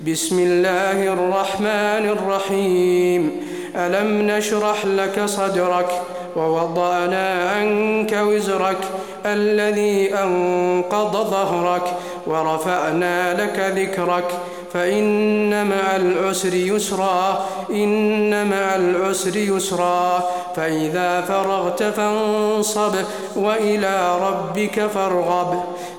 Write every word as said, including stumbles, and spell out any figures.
بسم الله الرحمن الرحيم ألم نشرح لك صدرك ووضعنا عنك وزرك الذي أنقض ظهرك ورفعنا لك ذكرك فإن مع العسر يسرا إن مع العسر يسرا فإذا فرغت فانصب وإلى ربك فارغب